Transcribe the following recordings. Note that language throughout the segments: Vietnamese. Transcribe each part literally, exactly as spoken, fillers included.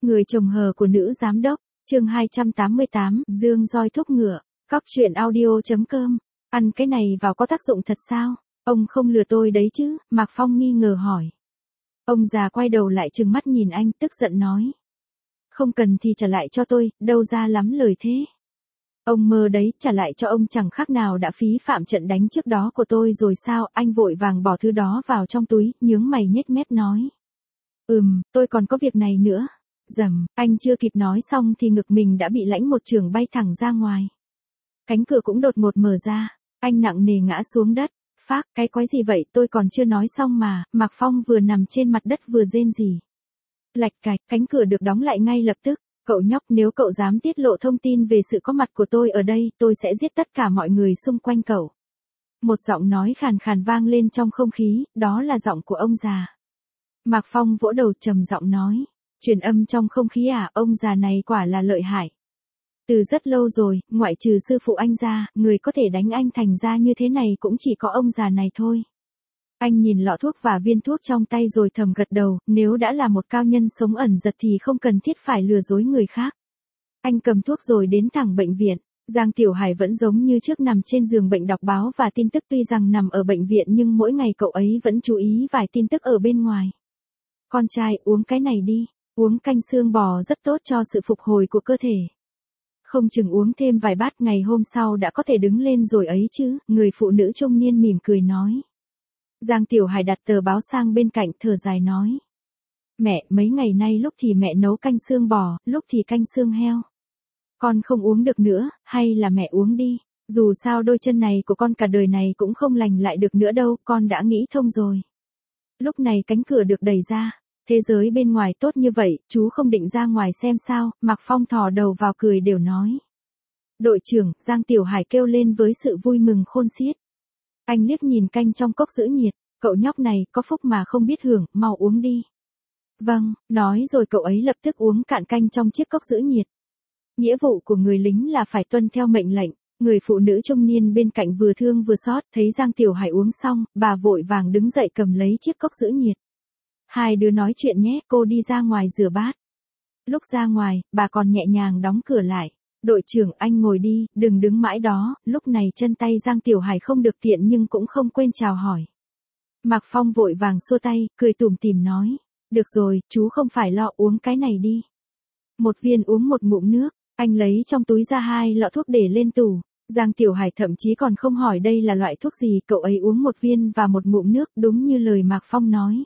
Người chồng hờ của nữ giám đốc, chương hai trăm tám mươi tám, Dương roi thúc ngựa, cóc truyện audio.com, ăn cái này vào có tác dụng thật sao? Ông không lừa tôi đấy chứ? Mạc Phong nghi ngờ hỏi. Ông già quay đầu lại trừng mắt nhìn anh, tức giận nói. Không cần thì trả lại cho tôi, đâu ra lắm lời thế. Ông mơ đấy, trả lại cho ông chẳng khác nào đã phí phạm trận đánh trước đó của tôi rồi sao? Anh vội vàng bỏ thứ đó vào trong túi, nhướng mày nhếch mép nói. Ừm, tôi còn có việc này nữa. Dầm, anh chưa kịp nói xong thì ngực mình đã bị lãnh một chưởng bay thẳng ra ngoài. Cánh cửa cũng đột ngột mở ra, anh nặng nề ngã xuống đất. Phác, cái quái gì vậy, tôi còn chưa nói xong mà. Mạc Phong vừa nằm trên mặt đất vừa rên rỉ. Lạch cạch, cánh cửa được đóng lại ngay lập tức. Cậu nhóc, nếu cậu dám tiết lộ thông tin về sự có mặt của tôi ở đây, tôi sẽ giết tất cả mọi người xung quanh cậu. Một giọng nói khàn khàn vang lên trong không khí, đó là giọng của ông già. Mạc Phong vỗ đầu trầm giọng nói. Truyền âm trong không khí à, ông già này quả là lợi hại. Từ rất lâu rồi, ngoại trừ sư phụ anh ra, người có thể đánh anh thành ra như thế này cũng chỉ có ông già này thôi. Anh nhìn lọ thuốc và viên thuốc trong tay rồi thầm gật đầu, nếu đã là một cao nhân sống ẩn giật thì không cần thiết phải lừa dối người khác. Anh cầm thuốc rồi đến thẳng bệnh viện. Giang Tiểu Hải vẫn giống như trước nằm trên giường bệnh đọc báo và tin tức, tuy rằng nằm ở bệnh viện nhưng mỗi ngày cậu ấy vẫn chú ý vài tin tức ở bên ngoài. Con trai, uống cái này đi. Uống canh xương bò rất tốt cho sự phục hồi của cơ thể. Không chừng uống thêm vài bát ngày hôm sau đã có thể đứng lên rồi ấy chứ, người phụ nữ trung niên mỉm cười nói. Giang Tiểu Hải đặt tờ báo sang bên cạnh thở dài nói. Mẹ, mấy ngày nay lúc thì mẹ nấu canh xương bò, lúc thì canh xương heo. Con không uống được nữa, hay là mẹ uống đi, dù sao đôi chân này của con cả đời này cũng không lành lại được nữa đâu, con đã nghĩ thông rồi. Lúc này cánh cửa được đẩy ra. Thế giới bên ngoài tốt như vậy, chú không định ra ngoài xem sao? Mạc Phong thò đầu vào cười đều nói. Đội trưởng, Giang Tiểu Hải kêu lên với sự vui mừng khôn xiết. Anh liếc nhìn canh trong cốc giữ nhiệt, cậu nhóc này có phúc mà không biết hưởng, mau uống đi. Vâng, nói rồi cậu ấy lập tức uống cạn canh trong chiếc cốc giữ nhiệt. Nghĩa vụ của người lính là phải tuân theo mệnh lệnh. Người phụ nữ trung niên bên cạnh vừa thương vừa xót, thấy Giang Tiểu Hải uống xong, bà vội vàng đứng dậy cầm lấy chiếc cốc giữ nhiệt. Hai đứa nói chuyện nhé, cô đi ra ngoài rửa bát. Lúc ra ngoài, bà còn nhẹ nhàng đóng cửa lại. Đội trưởng, anh ngồi đi, đừng đứng mãi đó. Lúc này chân tay Giang Tiểu Hải không được tiện nhưng cũng không quên chào hỏi. Mạc Phong vội vàng xua tay, cười tủm tỉm nói. Được rồi, chú không phải lo, uống cái này đi. Một viên uống một ngụm nước, anh lấy trong túi ra hai lọ thuốc để lên tủ. Giang Tiểu Hải thậm chí còn không hỏi đây là loại thuốc gì, cậu ấy uống một viên và một ngụm nước, đúng như lời Mạc Phong nói.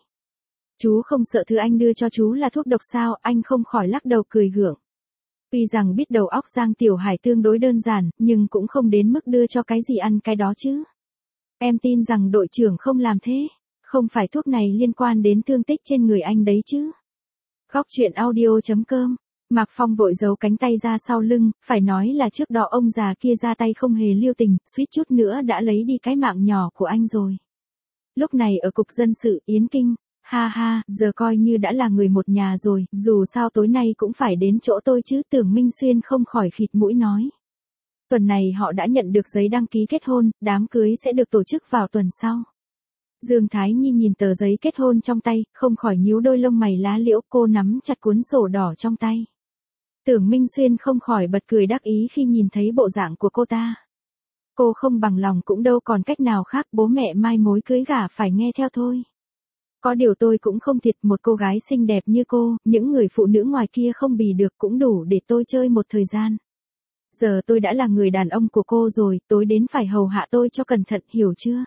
Chú không sợ thứ anh đưa cho chú là thuốc độc sao? Anh không khỏi lắc đầu cười gượng. Tuy rằng biết đầu óc Giang Tiểu Hải tương đối đơn giản, nhưng cũng không đến mức đưa cho cái gì ăn cái đó chứ. Em tin rằng đội trưởng không làm thế. Không phải thuốc này liên quan đến thương tích trên người anh đấy chứ. Góc truyện audio.com. Mạc Phong vội giấu cánh tay ra sau lưng, phải nói là trước đó ông già kia ra tay không hề lưu tình, suýt chút nữa đã lấy đi cái mạng nhỏ của anh rồi. Lúc này ở cục dân sự Yến Kinh. Ha ha, giờ coi như đã là người một nhà rồi, dù sao tối nay cũng phải đến chỗ tôi chứ, Tưởng Minh Xuyên không khỏi khịt mũi nói. Tuần này họ đã nhận được giấy đăng ký kết hôn, đám cưới sẽ được tổ chức vào tuần sau. Dương Thái Nhi nhìn tờ giấy kết hôn trong tay, không khỏi nhíu đôi lông mày lá liễu, cô nắm chặt cuốn sổ đỏ trong tay. Tưởng Minh Xuyên không khỏi bật cười đắc ý khi nhìn thấy bộ dạng của cô ta. Cô không bằng lòng cũng đâu còn cách nào khác, bố mẹ mai mối cưới gả phải nghe theo thôi. Có điều tôi cũng không thiệt, một cô gái xinh đẹp như cô, những người phụ nữ ngoài kia không bì được cũng đủ để tôi chơi một thời gian. Giờ tôi đã là người đàn ông của cô rồi, tối đến phải hầu hạ tôi cho cẩn thận, hiểu chưa?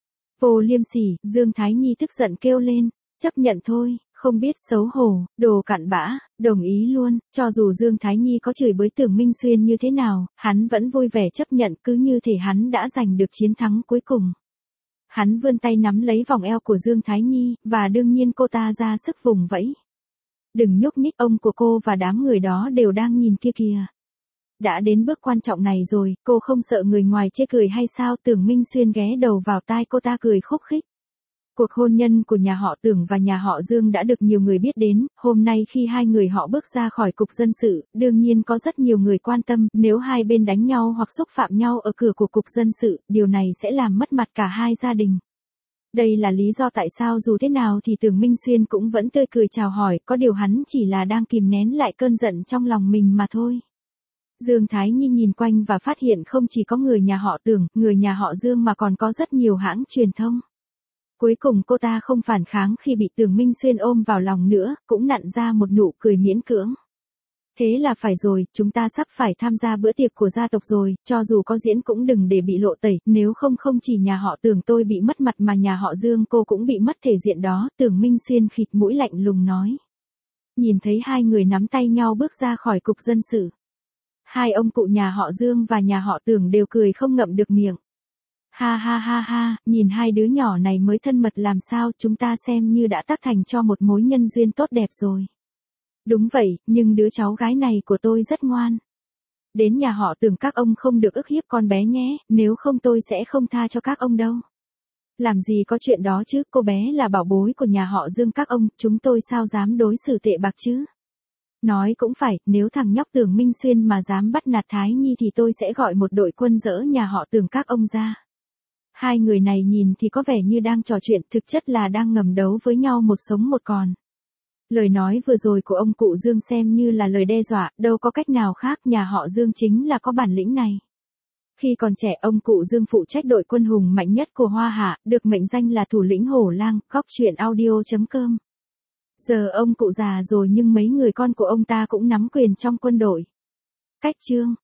Vô liêm sỉ, Dương Thái Nhi tức giận kêu lên, chấp nhận thôi, không biết xấu hổ, đồ cặn bã, đồng ý luôn. Cho dù Dương Thái Nhi có chửi bới Tưởng Minh Xuyên như thế nào, hắn vẫn vui vẻ chấp nhận, cứ như thể hắn đã giành được chiến thắng cuối cùng. Hắn vươn tay nắm lấy vòng eo của Dương Thái Nhi, và đương nhiên cô ta ra sức vùng vẫy. Đừng nhúc nhích, ông của cô và đám người đó đều đang nhìn kia kìa. Đã đến bước quan trọng này rồi, cô không sợ người ngoài chê cười hay sao? Tưởng Minh Xuyên ghé đầu vào tai cô ta cười khúc khích. Cuộc hôn nhân của nhà họ Tưởng và nhà họ Dương đã được nhiều người biết đến, hôm nay khi hai người họ bước ra khỏi cục dân sự, đương nhiên có rất nhiều người quan tâm, nếu hai bên đánh nhau hoặc xúc phạm nhau ở cửa của cục dân sự, điều này sẽ làm mất mặt cả hai gia đình. Đây là lý do tại sao dù thế nào thì Tưởng Minh Xuyên cũng vẫn tươi cười chào hỏi, có điều hắn chỉ là đang kìm nén lại cơn giận trong lòng mình mà thôi. Dương Thái Nhi nhìn quanh và phát hiện không chỉ có người nhà họ Tưởng, người nhà họ Dương mà còn có rất nhiều hãng truyền thông. Cuối cùng cô ta không phản kháng khi bị Tưởng Minh Xuyên ôm vào lòng nữa, cũng nặn ra một nụ cười miễn cưỡng. Thế là phải rồi, chúng ta sắp phải tham gia bữa tiệc của gia tộc rồi, cho dù có diễn cũng đừng để bị lộ tẩy, nếu không không chỉ nhà họ Tưởng tôi bị mất mặt mà nhà họ Dương cô cũng bị mất thể diện đó, Tưởng Minh Xuyên khịt mũi lạnh lùng nói. Nhìn thấy hai người nắm tay nhau bước ra khỏi cục dân sự. Hai ông cụ nhà họ Dương và nhà họ Tưởng đều cười không ngậm được miệng. Ha ha ha ha, nhìn hai đứa nhỏ này mới thân mật làm sao, chúng ta xem như đã tác thành cho một mối nhân duyên tốt đẹp rồi. Đúng vậy, nhưng đứa cháu gái này của tôi rất ngoan. Đến nhà họ Tưởng các ông không được ức hiếp con bé nhé, nếu không tôi sẽ không tha cho các ông đâu. Làm gì có chuyện đó chứ, cô bé là bảo bối của nhà họ Dương các ông, chúng tôi sao dám đối xử tệ bạc chứ. Nói cũng phải, nếu thằng nhóc Tưởng Minh Xuyên mà dám bắt nạt Thái Nhi thì tôi sẽ gọi một đội quân dỡ nhà họ Tưởng các ông ra. Hai người này nhìn thì có vẻ như đang trò chuyện, thực chất là đang ngầm đấu với nhau một sống một còn. Lời nói vừa rồi của ông cụ Dương xem như là lời đe dọa, đâu có cách nào khác, nhà họ Dương chính là có bản lĩnh này. Khi còn trẻ ông cụ Dương phụ trách đội quân hùng mạnh nhất của Hoa Hạ, được mệnh danh là thủ lĩnh hổ lang, góc truyện audio chấm com. Giờ ông cụ già rồi nhưng mấy người con của ông ta cũng nắm quyền trong quân đội. Cách chương